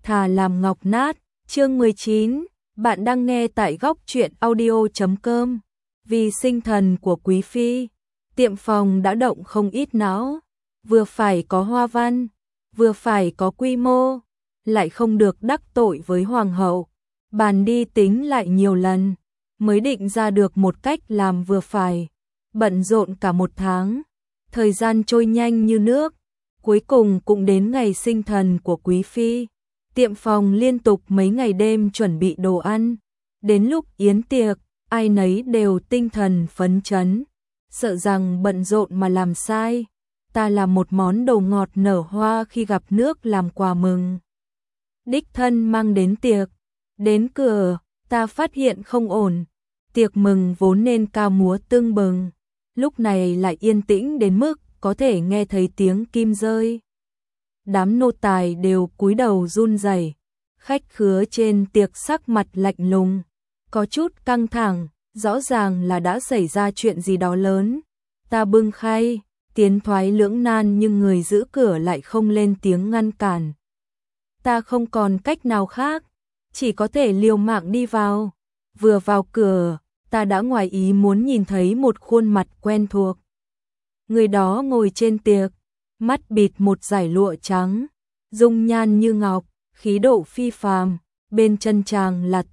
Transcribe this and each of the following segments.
thà làm ngọc nát. Chương 19, bạn đang nghe tại góc truyện audio.com. Vì sinh thần của quý phi, tiệm phòng đã động không ít não, vừa phải có hoa văn, vừa phải có quy mô, lại không được đắc tội với hoàng hậu. Bàn đi tính lại nhiều lần, mới định ra được một cách làm vừa phải. Bận rộn cả một tháng, thời gian trôi nhanh như nước, cuối cùng cũng đến ngày sinh thần của quý phi. Tiệm phòng liên tục mấy ngày đêm chuẩn bị đồ ăn, đến lúc yến tiệc, ai nấy đều tinh thần phấn chấn, sợ rằng bận rộn mà làm sai. Ta làm một món đồ ngọt nở hoa khi gặp nước làm quà mừng. Đích thân mang đến tiệc, đến cửa, ta phát hiện không ổn. Tiệc mừng vốn nên ca múa tưng bừng, lúc này lại yên tĩnh đến mức có thể nghe thấy tiếng kim rơi. Đám nô tài đều cúi đầu run rẩy, khách khứa trên tiệc sắc mặt lạnh lùng, có chút căng thẳng, rõ ràng là đã xảy ra chuyện gì đó lớn. Ta bưng khay, tiến thoái lưỡng nan nhưng người giữ cửa lại không lên tiếng ngăn cản. Ta không còn cách nào khác, chỉ có thể liều mạng đi vào. Vừa vào cửa, ta đã ngoài ý muốn nhìn thấy một khuôn mặt quen thuộc. Người đó ngồi trên tiệc, mắt bịt một dải lụa trắng, dung nhan như ngọc, khí độ phi phàm, bên chân chàng là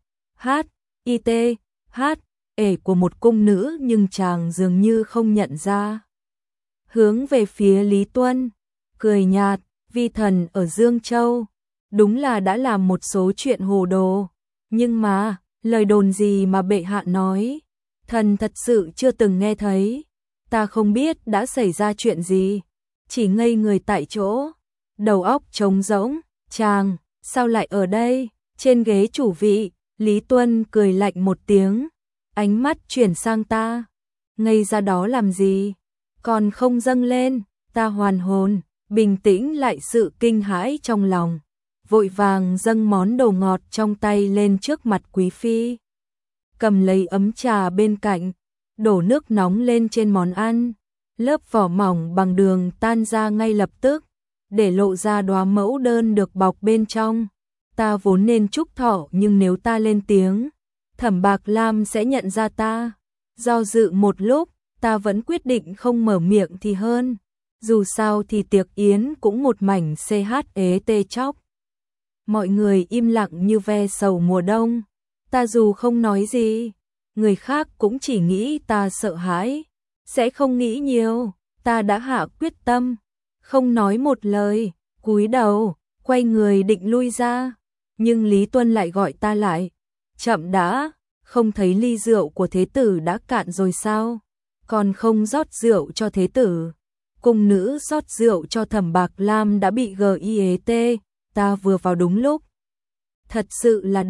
ê của một cung nữ nhưng chàng dường như không nhận ra. Hướng về phía Lý Tuân, cười nhạt, vi thần ở Dương Châu, đúng là đã làm một số chuyện hồ đồ, nhưng mà, lời đồn gì mà bệ hạ nói, thần thật sự chưa từng nghe thấy. Ta không biết đã xảy ra chuyện gì, chỉ ngây người tại chỗ, đầu óc trống rỗng. Chàng, sao lại ở đây? Trên ghế chủ vị, Lý Tuân cười lạnh một tiếng, ánh mắt chuyển sang ta. Ngây ra đó làm gì? Còn không dâng lên. Ta hoàn hồn, bình tĩnh lại sự kinh hãi trong lòng, vội vàng dâng món đồ ngọt trong tay lên trước mặt quý phi. Cầm lấy ấm trà bên cạnh, đổ nước nóng lên trên món ăn, lớp vỏ mỏng bằng đường tan ra ngay lập tức, để lộ ra đóa mẫu đơn được bọc bên trong. Ta vốn nên chúc thọ nhưng nếu ta lên tiếng, Thẩm Bạc Lam sẽ nhận ra ta. Do dự một lúc, ta vẫn quyết định không mở miệng thì hơn. Dù sao thì tiệc yến cũng một mảnh tê chóc. Mọi người im lặng như ve sầu mùa đông. Ta dù không nói gì, người khác cũng chỉ nghĩ ta sợ hãi, sẽ không nghĩ nhiều. Ta đã hạ quyết tâm, không nói một lời, cúi đầu, quay người định lui ra. Nhưng Lý Tuân lại gọi ta lại. Chậm đã, không thấy ly rượu của thế tử đã cạn rồi sao? Còn không rót rượu cho thế tử. Cung nữ rót rượu cho Thẩm Bạc Lam đã bị GIET. Ta vừa vào đúng lúc. Thật sự là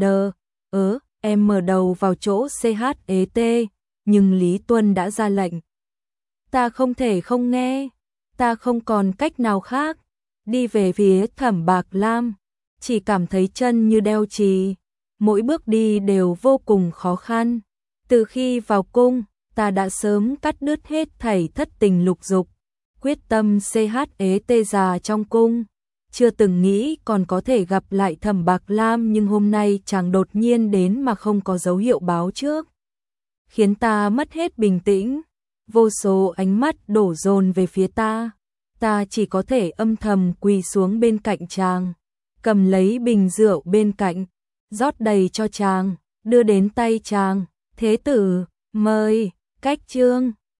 em mở đầu vào chỗ CHET, nhưng Lý Tuân đã ra lệnh. Ta không thể không nghe, ta không còn cách nào khác. Đi về phía Thẩm Bạc Lam, chỉ cảm thấy chân như đeo chì, mỗi bước đi đều vô cùng khó khăn. Từ khi vào cung, ta đã sớm cắt đứt hết thảy thất tình lục dục, quyết tâm CHET già trong cung. Chưa từng nghĩ còn có thể gặp lại Thẩm Bạc Lam nhưng hôm nay chàng đột nhiên đến mà không có dấu hiệu báo trước, khiến ta mất hết bình tĩnh. Vô số ánh mắt đổ dồn về phía ta. Ta chỉ có thể âm thầm quỳ xuống bên cạnh chàng, cầm lấy bình rượu bên cạnh, rót đầy cho chàng, đưa đến tay chàng. Thế tử, mời. Cách chương